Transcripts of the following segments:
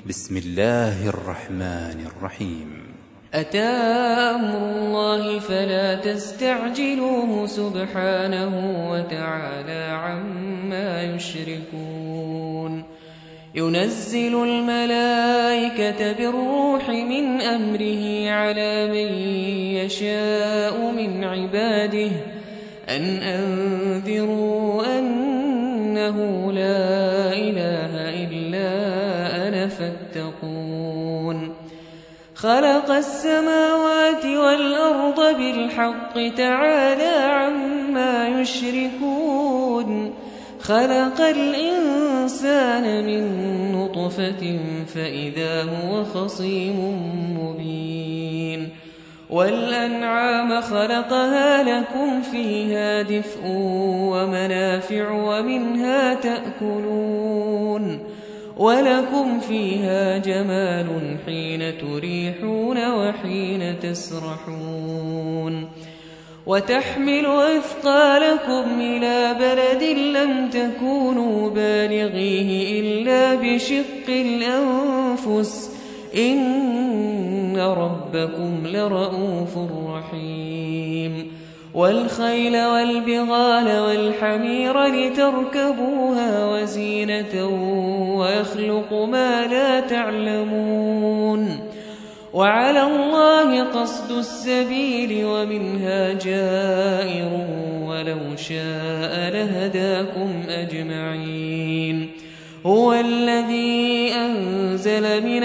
بسم الله الرحمن الرحيم. أتى أمر الله فلا تستعجلوه سبحانه وتعالى عما يشركون. ينزل الملائكة بالروح من أمره على من يشاء من عباده أن أنذروا أنه لا إله إلا أنا فاتقون. خلق السماوات والأرض بالحق تعالى عما يشركون. خلق الإنسان من نطفة فإذا هو خصيم مبين. والأنعام خلقها لكم فيها دفء ومنافع ومنها تأكلون ولكم فيها جمال حين تريحون وحين تسرحون. وتحمل أثقالكم إلى بلد لم تكونوا بالغيه إلا بشق الأنفس إن ربكم لرؤوف رحيم. والخيل والبغال والحمير لتركبوها وزينة ويخلق ما لا تعلمون. وعلى الله قصد السبيل ومنها جائر ولو شاء لهداكم أجمعين. هو الذي أنزل من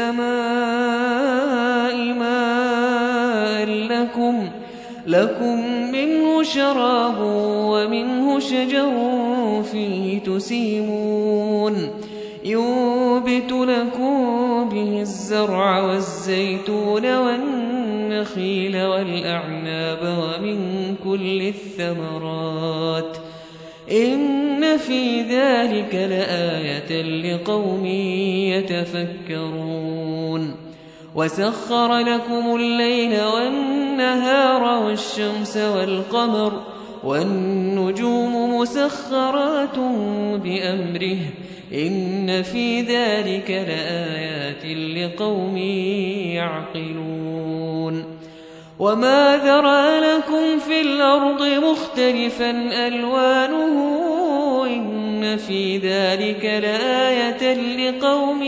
السماء ماء لكم منه شراب ومنه شجر فيه تسيمون. ينبت لكم به الزرع والزيتون والنخيل والأعناب ومن كل الثمرات إن في ذلك لآية لقوم يتفكرون. وسخر لكم الليل والنهار والشمس والقمر والنجوم مسخرات بأمره إن في ذلك لآيات لقوم يعقلون. وما ذرأ لكم في الأرض مختلفا ألوانه إن في ذلك لآية لقوم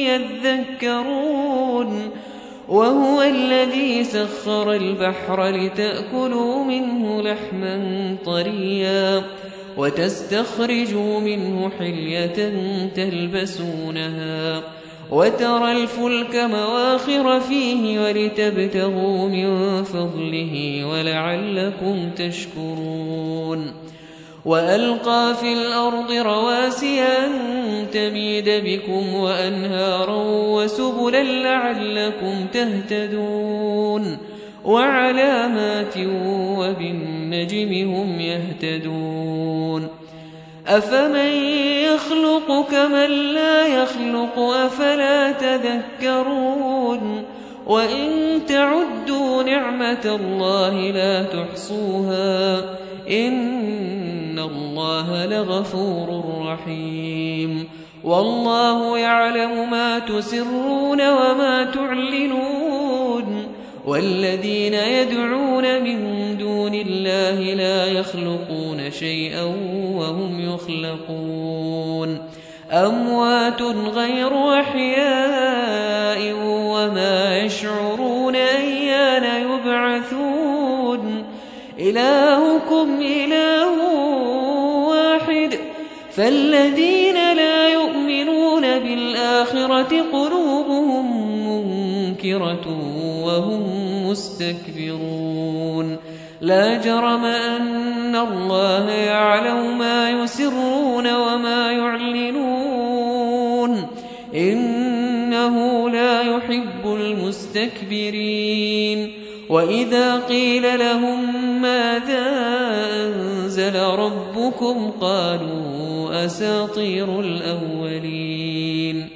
يذكرون. وهو الذي سخر البحر لتأكلوا منه لحما طريا وتستخرجوا منه حلية تلبسونها وترى الفلك مواخر فيه ولتبتغوا من فضله ولعلكم تشكرون. وألقى في الأرض رواسي أن تميد بكم وأنهارا وسبلا لعلكم تهتدون. وعلامات وبالنجم هم يهتدون. أفمن يخلق كمن لا يخلق أفلا تذكرون. وإن تعدوا نعمة الله لا تحصوها إن الله لغفور رحيم. والله يعلم ما تسرون وما تعلنون. والذين يدعون من دون الله لا يخلقون شيئا وهم يخلقون. أموات غير أحياء وما يشعرون أيان يبعثون. إلهكم إله واحد فالذين لا يؤمنون بالآخرة قلوبهم منكرة وهم مستكبرون. لا جرم أن الله يعلم ما يسرون وما يعلنون إنه لا يحب المستكبرين. وإذا قيل لهم ماذا أنزل ربكم قالوا أساطير الأولين.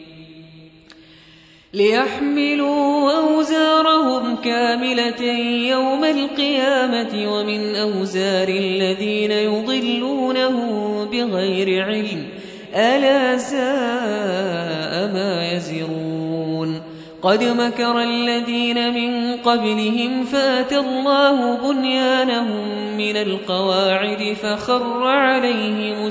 ليحملوا أوزارهم كاملة يوم القيامة ومن أوزار الذين يضلونه بغير علم ألا ساء ما يزرون قد مكر الذين من قبلهم فأتى الله بنيانهم من القواعد فخر عليهم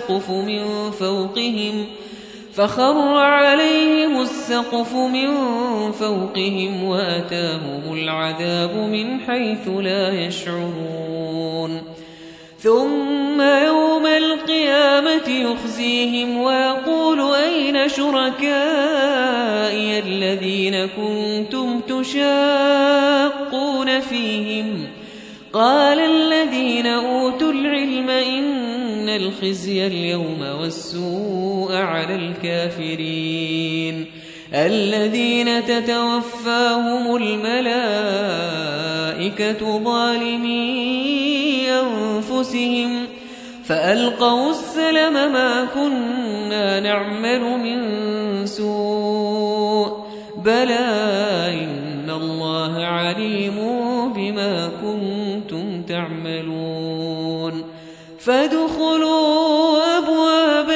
السقف من فوقهم وأتاهم العذاب من حيث لا يشعرون ثم يوم القيامة يخزيهم ويقول أين شركائي الذين كنتم تشاقون فيهم قال الذين أوتوا العلم إن الخزي اليوم والسوء على الكافرين الذين تتوفاهم الملائكة ظالمي أنفسهم فألقوا السلم ما كنا نعمل من سوء بلى إن الله عليم بما كنتم تعملون فادخلوا أبواب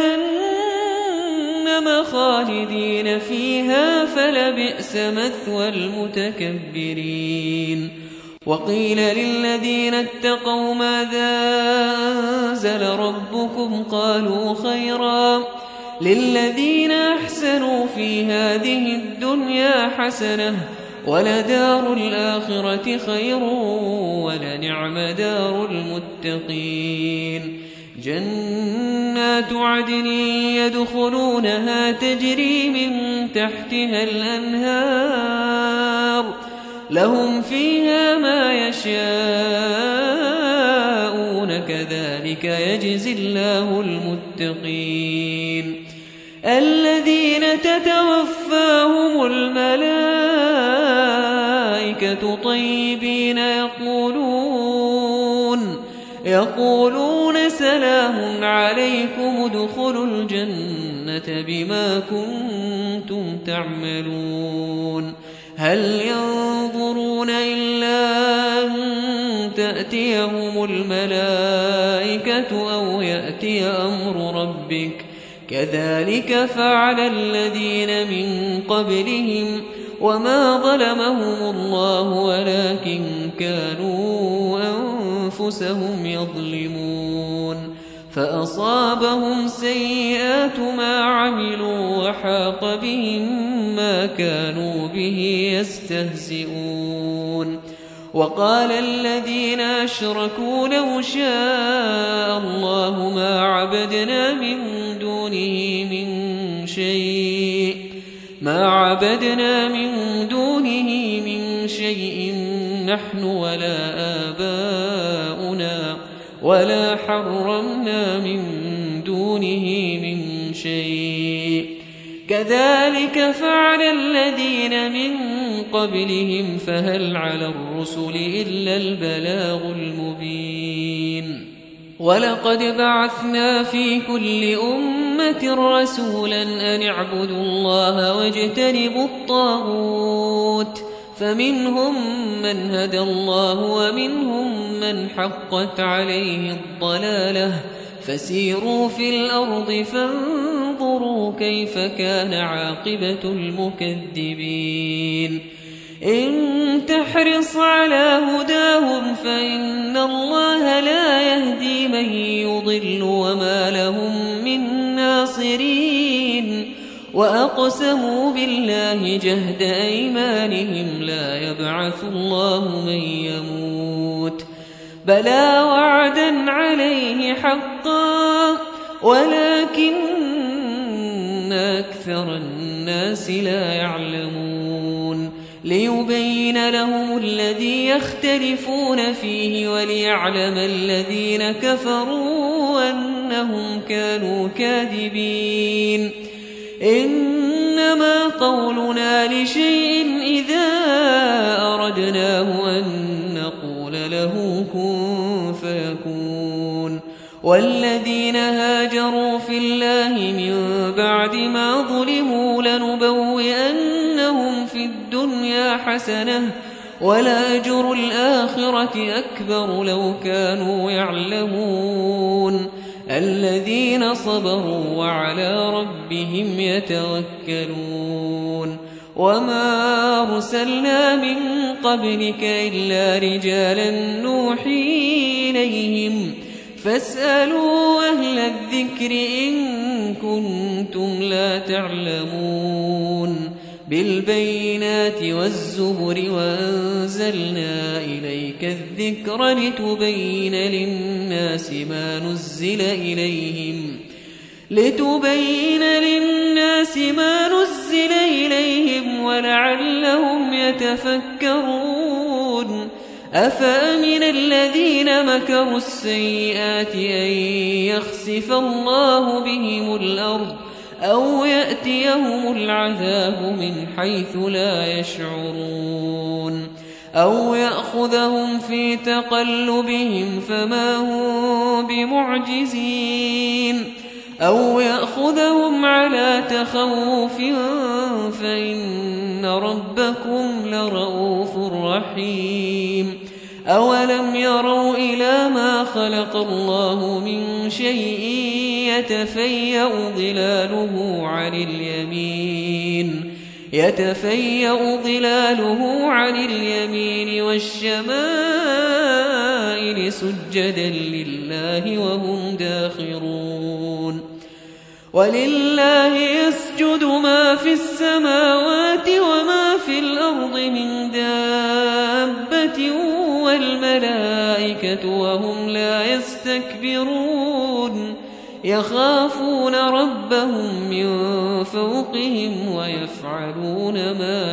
جهنم خالدين فيها فلبئس مثوى المتكبرين وقيل للذين اتقوا ماذا أنزل ربكم قالوا خيرا للذين أحسنوا في هذه الدنيا حسنة ولدار الآخرة خير ولنعم دار المتقين جنات عدن يدخلونها تجري من تحتها الأنهار لهم فيها ما يشاءون كذلك يجزي الله المتقين الذين تتوفاهم الملائكة طيبين يقولون سلام عليكم ادخلوا الجنة بما كنتم تعملون هل ينظرون إلا أن تأتيهم الملائكة أو يأتي أمر ربك كذلك فعل الذين من قبلهم وما ظلمهم الله ولكن كانوا أنفسهم يظلمون فأصابهم سيئات ما عملوا وحاق بهم ما كانوا به يستهزئون وقال الذين أشركوا لو شاء الله ما عبدنا من دونه من شيء نحن ولا آباؤنا ولا حرمنا من دونه من شيء كذلك فعل الذين من قبلهم فهل على الرسل إلا البلاغ المبين ولقد بعثنا في كل أمة رسولا أن اعبدوا الله واجتنبوا الطاغوت فمنهم من هدى الله ومنهم من حقت عليه الضلالة فسيروا في الأرض فانظروا كيف كان عاقبة المكذبين إن تحرص على هداهم فإن الله لا يهدي من يضل وما لهم من ناصرين وأقسموا بالله جهد أيمانهم لا يبعث الله من يموت بلى وعدا عليه حقا ولكن أكثر الناس لا يعلمون ليبين لهم الذي يختلفون فيه وليعلم الذين كفروا أنهم كانوا كاذبين إنما قولنا لشيء إذا أردناه أن نقول له كن فيكون والذين هاجروا في الله من بعد ما ظلموا لنبوئنهم في الدنيا حسنة ولأجر الآخرة أكبر لو كانوا يعلمون الذين صبروا وعلى ربهم يتوكلون وما أرسلنا من قبلك إلا رجالا نوحي إليهم فاسألوا أهل الذكر إن كنتم لا تعلمون بالبينات والزبر وأنزلنا إليك الذكر لتبين للناس ما نزل إليهم ولعلهم يتفكرون أفأمن الذين مكروا السيئات أن يخسف الله بهم الأرض أو يأتيهم العذاب من حيث لا يشعرون أو يأخذهم في تقلبهم فما هم بمعجزين أو يأخذهم على تخوف فإن ربكم لرؤوف رحيم أولم يروا إلى ما خلق الله من شيء يتفيأ ظلاله عن اليمين والشمائل سجدا لله وهم داخرون ولله يسجد ما في السماوات وما في الأرض من دابة والملائكة وهم لا يستكبرون يخافون ربهم من فوقهم ويفعلون ما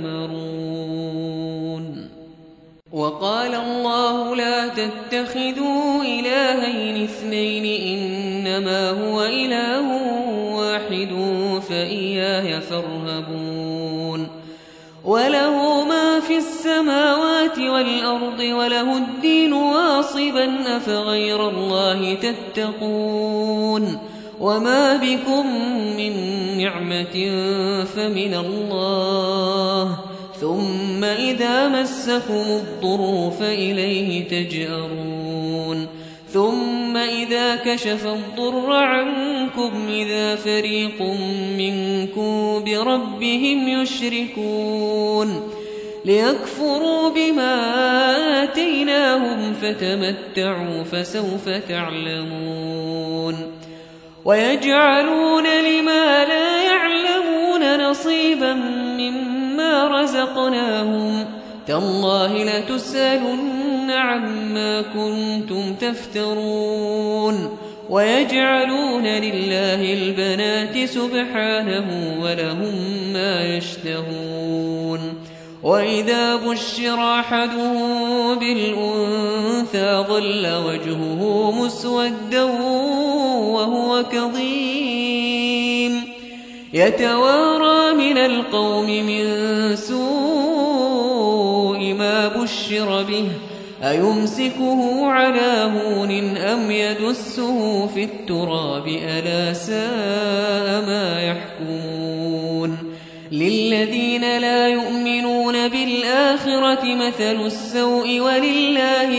يؤمرون وقال الله لا تتخذوا إلهين اثنين إنما هو إله واحد فإياي فارهبون وله ما في السماوات والأرض وله الدين واصبا أفغير الله تتقون وما بكم من نعمة فمن الله ثم إذا مسكم الضر فإليه تجأرون ثم إذا كشف الضر عنكم إذا فريق منكم بربهم يشركون ليكفروا بما آتيناهم فتمتعوا فسوف تعلمون ويجعلون لما لا يعلمون نصيبا مما رزقناهم تالله لتسألن عما كنتم تفترون ويجعلون لله البنات سبحانه ولهم ما يشتهون وإذا بشر أحدهم بالأنثى ظل وجهه مسودا وهو كظيم يتوارى من القوم من سوء ما بشر به أيمسكه على هون أم يدسه في التراب ألا ساء ما يحكمون للذين لا يؤمنون بالآخرة مثل السوء ولله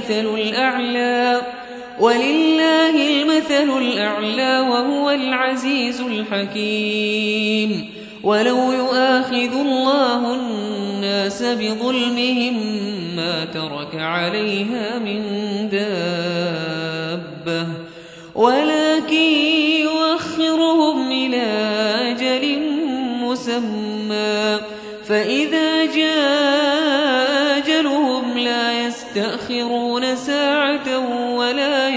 المثل الأعلى وهو العزيز الحكيم ولو يؤاخذ الله الناس بظلمهم ما ترك عليها من دابة ولكن يؤخرهم إلى أجل مسمى فإذا جاء أجلهم لا يستأخرون ساعة ولا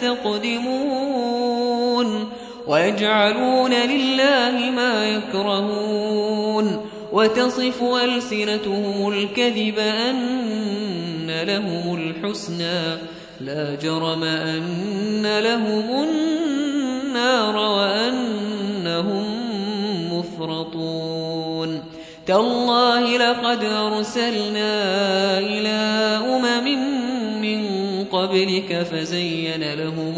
يستقدمون ويجعلون لله ما يكرهون وتصف ألسنتهم الكذب أن لهم الحسنى لا جرم أن لهم النار وأنهم مفرطون تالله لقد أرسلنا إلى من قبلك فزين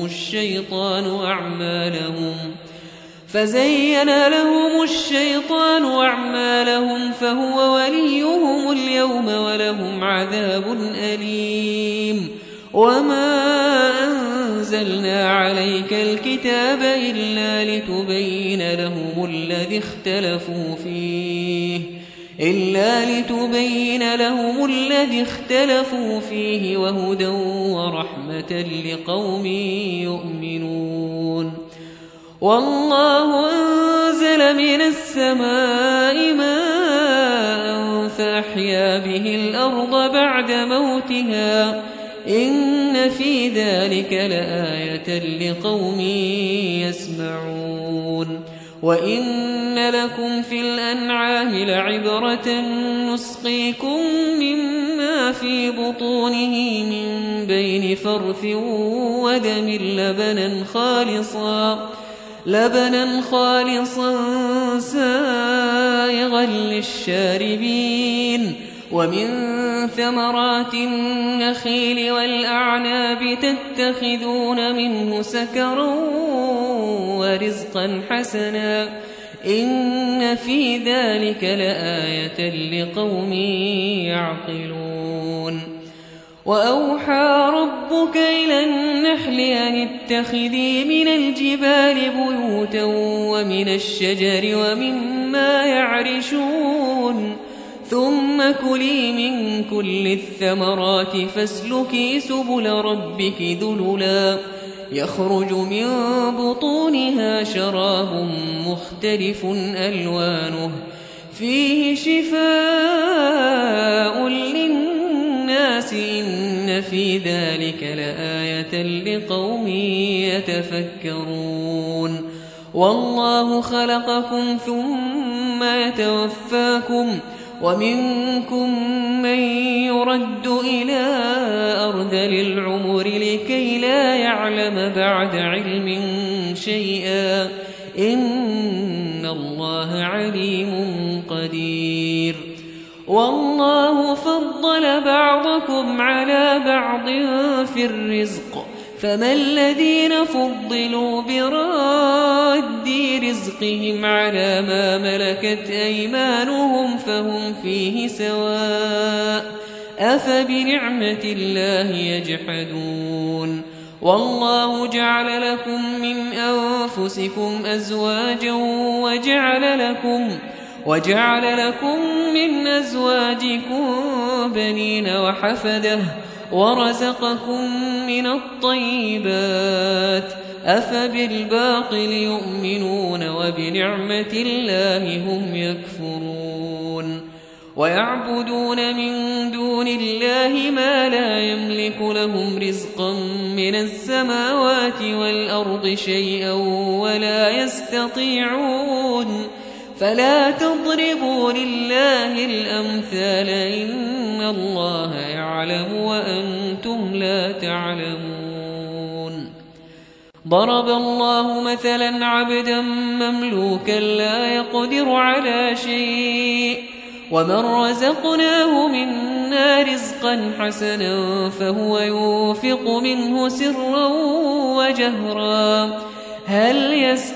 لهم الشيطان أعمالهم فهو وليهم اليوم ولهم عذاب أليم وما أنزلنا أنزلنا عليك الكتاب إلا لتبين لهم الذي اختلفوا فيه وهدى ورحمة لقوم يؤمنون. والله أنزل من السماء ماء فأحيا به الأرض بعد موتها إن في ذلك لآية لقوم يسمعون. وإن لكم في الأنعام لعبرة نسقيكم مما في بطونه من بين فرث ودم لبنا خالصا سائغا للشاربين. ومن ثمرات النخيل والأعناب تتخذون منه سكرا ورزقا حسنا إن في ذلك لآية لقوم يعقلون. وأوحى ربك إلى النحل أن اتخذي من الجبال بيوتا ومن الشجر ومما يعرشون ثم كلي من كل الثمرات فاسلكي سبل ربك ذللا يخرج من بطونها شراب مختلف ألوانه فيه شفاء للناس إن في ذلك لآية لقوم يتفكرون. والله خلقكم ثم يتوفاكم ومنكم من يرد إلى أرذل العمر لكي لا يعلم بعد علم شيئا إن الله عليم قدير. والله فضل بعضكم على بعض في الرزق فما الذين فضلوا براد رزقهم على ما ملكت أيمانهم فهم فيه سواء أفبنعمة الله يجحدون. والله جعل لكم من أنفسكم أزواجا وجعل لكم من أزواجكم بنين وحفدة ورزقكم من الطيبات أفبالباطل يؤمنون وبنعمة الله هم يكفرون. ويعبدون من دون الله ما لا يملك لهم رزقا من السماوات والأرض شيئا ولا يستطيعون فلا تضربوا لله الأمثال إن الله يعلم وأنتم لا تعلمون. ضرب الله مثلا عبدا مملوكا لا يقدر على شيء ومن رزقناه منا رزقا حسنا فهو ينفق منه سرا وجهرا هل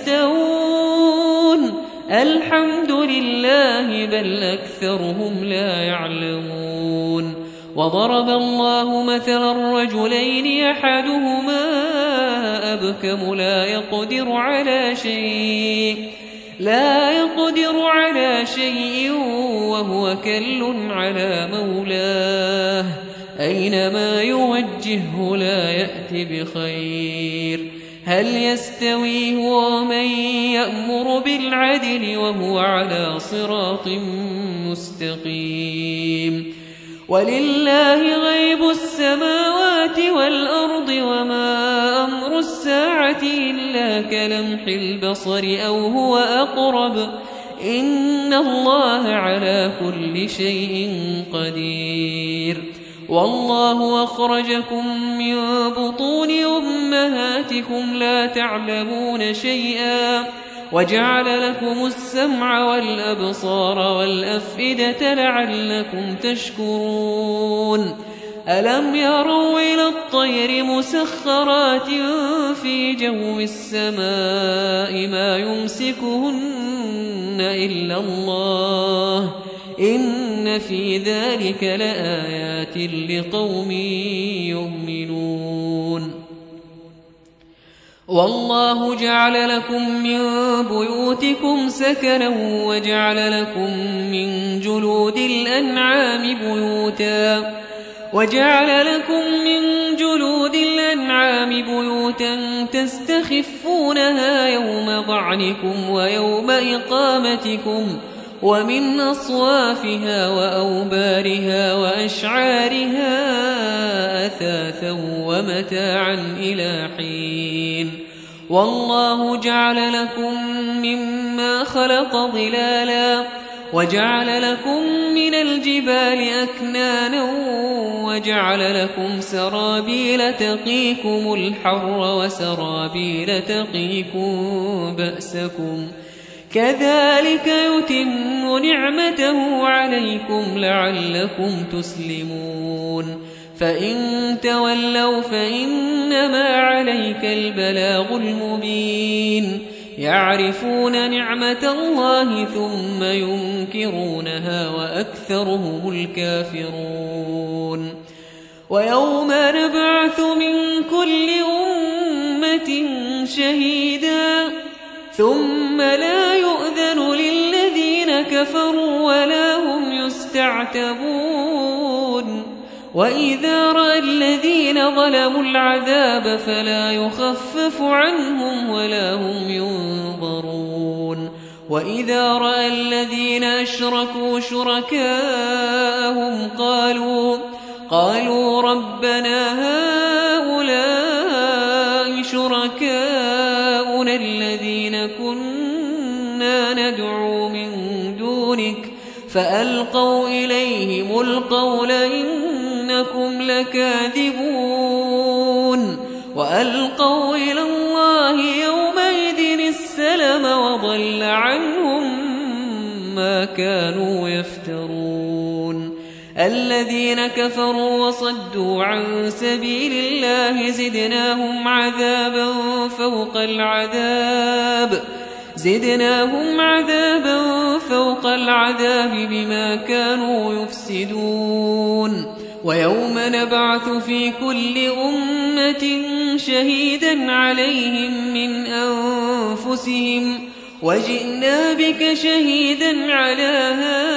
يستوون الحمد لله بل أكثرهم لا يعلمون. وضرب الله مثلا رجلين أحدهما أبكم لا يقدر على شيء وهو كل على مولاه أينما يوجهه لا يأتي بخير هل يستوي هو ومن يأمر بالعدل وهو على صراط مستقيم. ولله غيب السماوات والأرض وما أمر الساعة إلا كلمح البصر أو هو أقرب إن الله على كل شيء قدير. والله أخرجكم من بطون أمهاتكم لا تعلمون شيئا وجعل لكم السمع والأبصار والأفئدة لعلكم تشكرون. ألم يروا إلى الطير مسخرات في جو السماء ما يمسكهن إلا الله إن في ذلك لآيات لقوم يؤمنون. والله جعل لكم من بيوتكم سكنا وجعل لكم من جلود الأنعام بيوتا تستخفونها يوم ظعنكم ويوم إقامتكم ومن أصوافها وأوبارها وأشعارها أثاثا ومتاعا إلى حين والله جعل لكم مما خلق ظلالا وجعل لكم من الجبال أكنانا وجعل لكم سرابيل تقيكم الحر وسرابيل تقيكم بأسكم كذلك يتم نعمته عليكم لعلكم تسلمون فإن تولوا فإنما عليك البلاغ المبين يعرفون نعمة الله ثم ينكرونها وأكثرهم الكافرون ويوم نبعث من كل أمة شهيدا ثم لا يؤذن للذين كفروا ولا هم يستعتبون وإذا رأى الذين ظلموا العذاب فلا يخفف عنهم ولا هم ينظرون وإذا رأى الذين أشركوا شركاءهم قالوا ربنا هؤلاء شركاؤنا الذين كنا ندعو من دونك فألقوا إليهم القول إنكم لكاذبون وألقوا إلى الله يومئذ السلم وضل عنهم ما كانوا يفترون الذين كفروا وصدوا عن سبيل الله زدناهم عذابا فوق العذاب بما كانوا يفسدون ويوم نبعث في كل أمة شهيدا عليهم من أنفسهم وجئنا بك شهيدا على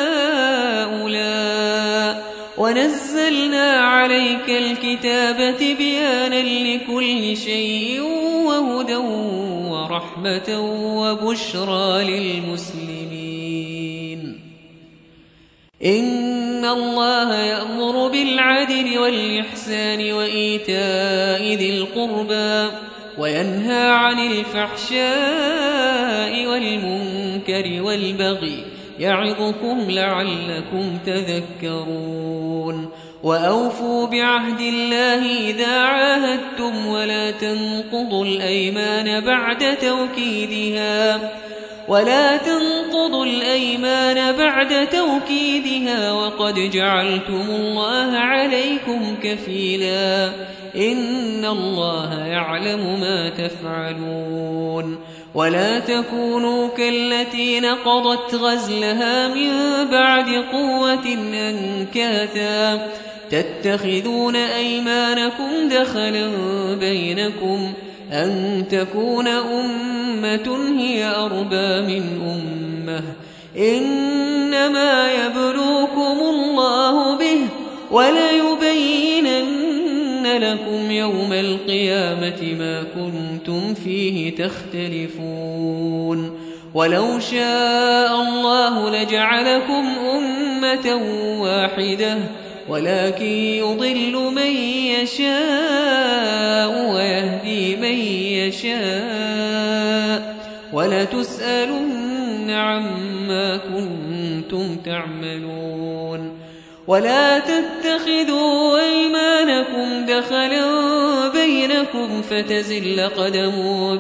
هؤلاء ونزلنا عليك الكتاب تبيانا لكل شيء وهدى ورحمة وبشرى للمسلمين إن الله يأمر بالعدل والإحسان وإيتاء ذي القربى وينهى عن الفحشاء والمنكر والبغي يعظكم لعلكم تذكرون وأوفوا بعهد الله إذا عاهدتم ولا تنقضوا الأيمان بعد توكيدها وقد جعلتم الله عليكم كفيلا إن الله يعلم ما تفعلون ولا تكونوا كالتي نقضت غزلها من بعد قوة أنكاثا تتخذون أيمانكم دخلا بينكم أن تكون أمة هي أربى من أمة إنما يبلوكم الله به وليبينن لكم يوم القيامة ما كنتم فيه تختلفون ولو شاء الله لجعلكم أمة واحدة ولكن يضل من يشاء ويهدي من يشاء ولتسألن عما كنتم تعملون ولا تتخذوا أيمانكم دخلا بينكم فتزل قدم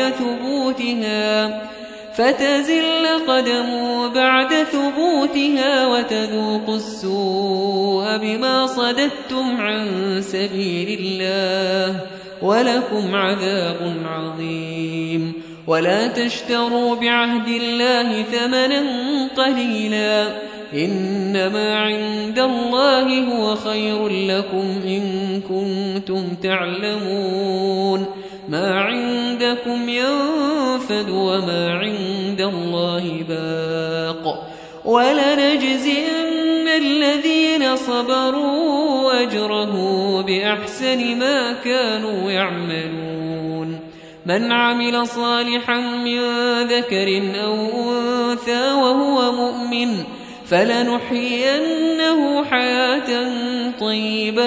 بعد ثبوتها وتذوقوا السوء بما صددتم عن سبيل الله ولكم عذاب عظيم ولا تشتروا بعهد الله ثمنا قليلا إنما عند الله هو خير لكم إن كنتم تعلمون ما عندكم ينفد وما عند الله باق ولنجزين الذين صبروا أجره بأحسن ما كانوا يعملون من عمل صالحا من ذكر أو أنثى وهو مؤمن فلنحيينه حياة طيبة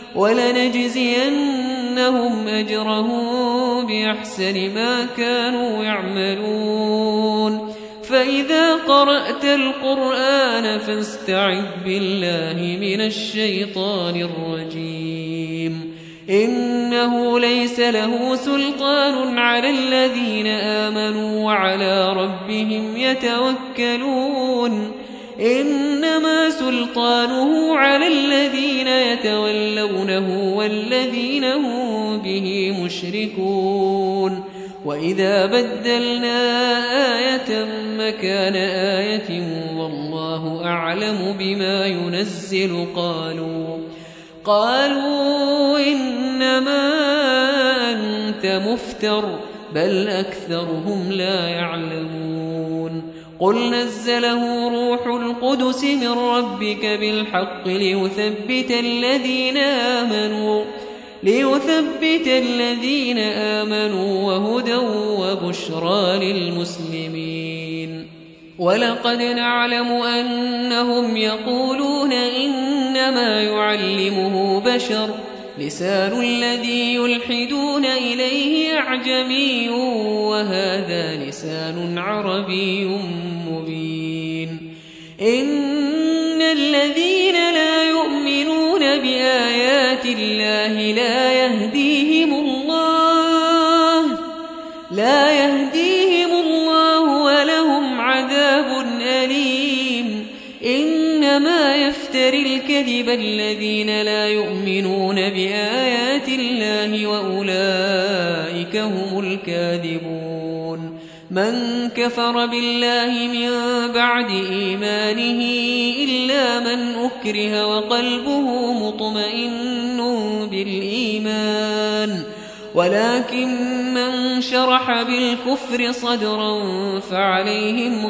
ولنجزينهم أجرهم بأحسن ما كانوا يعملون فإذا قرأت القرآن فاستعذ بالله من الشيطان الرجيم إنه ليس له سلطان على الذين آمنوا وعلى ربهم يتوكلون إنما سلطانه على الذين يتولونه والذين هم به مشركون وإذا بدلنا آية مكان آية والله أعلم بما ينزل قالوا إنما أنت مفتر بل أكثرهم لا يعلمون قل نزله روح القدس من ربك بالحق ليثبت الذين آمنوا وهدى وبشرى للمسلمين ولقد نعلم أنهم يقولون إنما يعلمه بشر لسان الذي يلحدون إليه أعجمي وهذا لسان عربي مبين إن الذين لا يؤمنون بآيات الله لا يهديهم الله ولهم عذاب أليم إنما يفتري الكذب الذين لا يؤمنون بآيات الله وأولئك هم الكاذبون من كفر بالله من بعد إيمانه إلا من أكره وقلبه مطمئن بالإيمان ولكن من شرح بالكفر صدرا فعليهم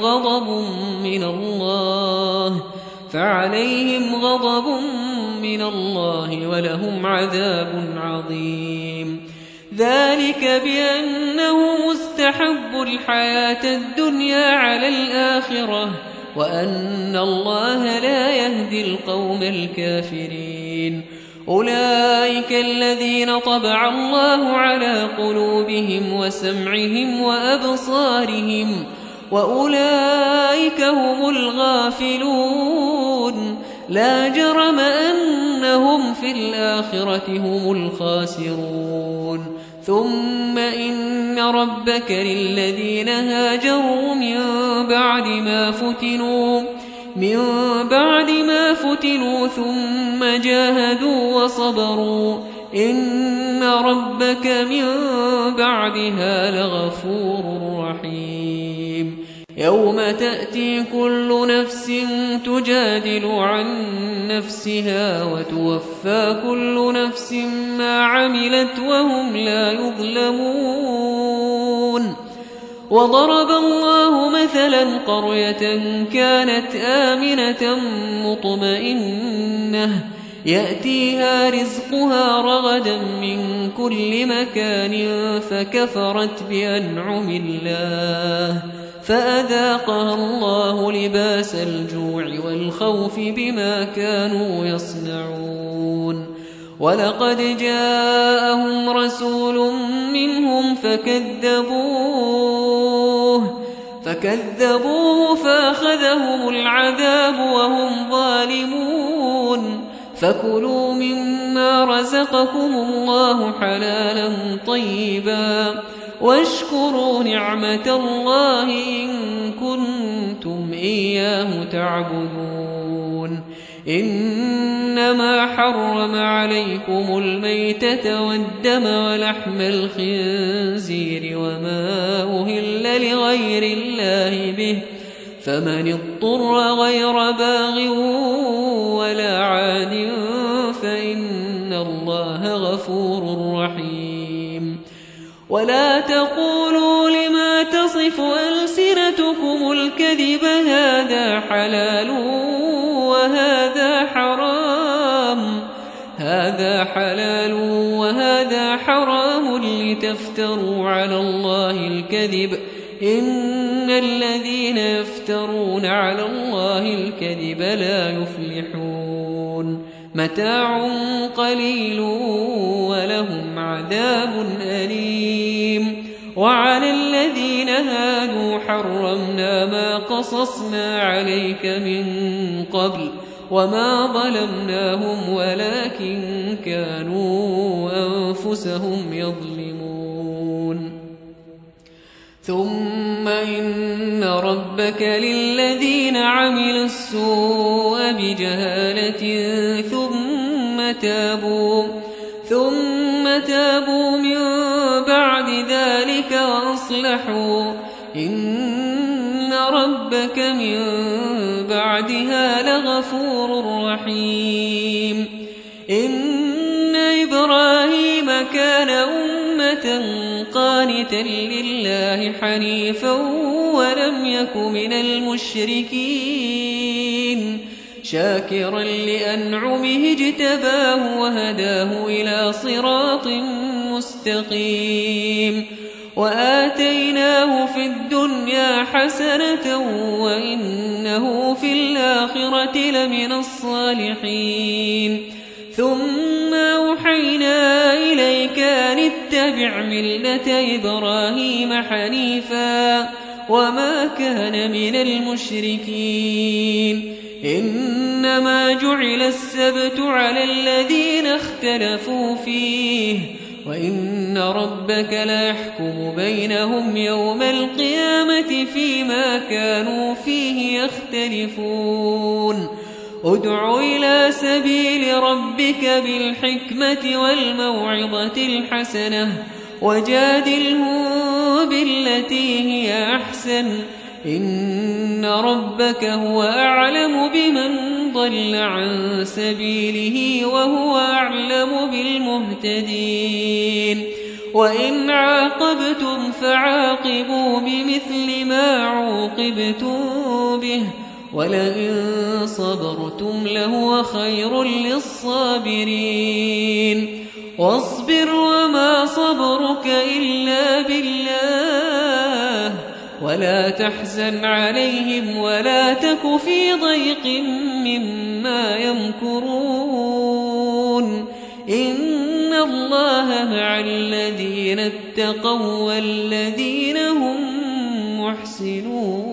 غضب من الله ولهم عذاب عظيم ذلك بأنه مستحب الحياة الدنيا على الآخرة وأن الله لا يهدي القوم الكافرين أولئك الذين طبع الله على قلوبهم وسمعهم وأبصارهم وأولئك هم الغافلون لا جرم أنهم في الآخرة هم الخاسرون ثم إن ربك للذين هاجروا من بعد ما فتنوا ثم جاهدوا وصبروا إن ربك من بعدها لغفور رحيم يوم تأتي كل نفس تجادل عن نفسها وتوفى كل نفس ما عملت وهم لا يظلمون وضرب الله مثلا قرية كانت آمنة مطمئنة يأتيها رزقها رغدا من كل مكان فكفرت بأنعم الله فأذاقها الله لباس الجوع والخوف بما كانوا يصنعون ولقد جاءهم رسول منهم فكذبوه فأخذهم العذاب وهم ظالمون فكلوا مما رزقكم الله حلالا طيبا واشكروا نعمة الله إن كنتم إياه تعبدون إنما حرم عليكم الميتة والدم ولحم الخنزير وما أهل لغير الله به فمن اضطر غير باغ ولا عاد فإن الله غفور رحيم ولا تقولوا لما تصف ألسنتكم الكذب هذا حلال وهذا حرام لتفتروا على الله الكذب إن الذين يفترون على الله الكذب لا يفلحون متاع قليل ولهم عذاب أليم وعلى الذين هادوا حرمنا ما قصصنا عليك من قبل وما ظلمناهم ولكن كانوا أنفسهم يظلمون ثم إن ربك للذين عملوا السوء بجهالة ثم تابوا من بعد ذلك وأصلحوا إن ربك من بعدها لغفور رحيم إن إبراهيم كان أمة قانتا لله حنيفا ولم يك من المشركين شاكرا لأنعمه اجتباه وهداه إلى صراط مستقيم وآتيناه في الدنيا حسنة وإنه في الآخرة لمن الصالحين ثم أوحينا إليك أن اتبع ملة إبراهيم حنيفا وما كان من المشركين إنما جعل السبت على الذين اختلفوا فيه وإن ربك لا يحكم بينهم يوم القيامة فيما كانوا فيه يختلفون ادع إلى سبيل ربك بالحكمة والموعظة الحسنة وجادلهم بالتي هي أحسن إن ربك هو أعلم بمن ضل عن سبيله وهو أعلم بالمهتدين وإن عاقبتم فعاقبوا بمثل ما عوقبتم به ولئن صبرتم لهو خير للصابرين واصبر وما صبرك إلا بالله ولا تحزن عليهم ولا تك في ضيق مما يمكرون إن الله مع الذين اتقوا والذين هم محسنون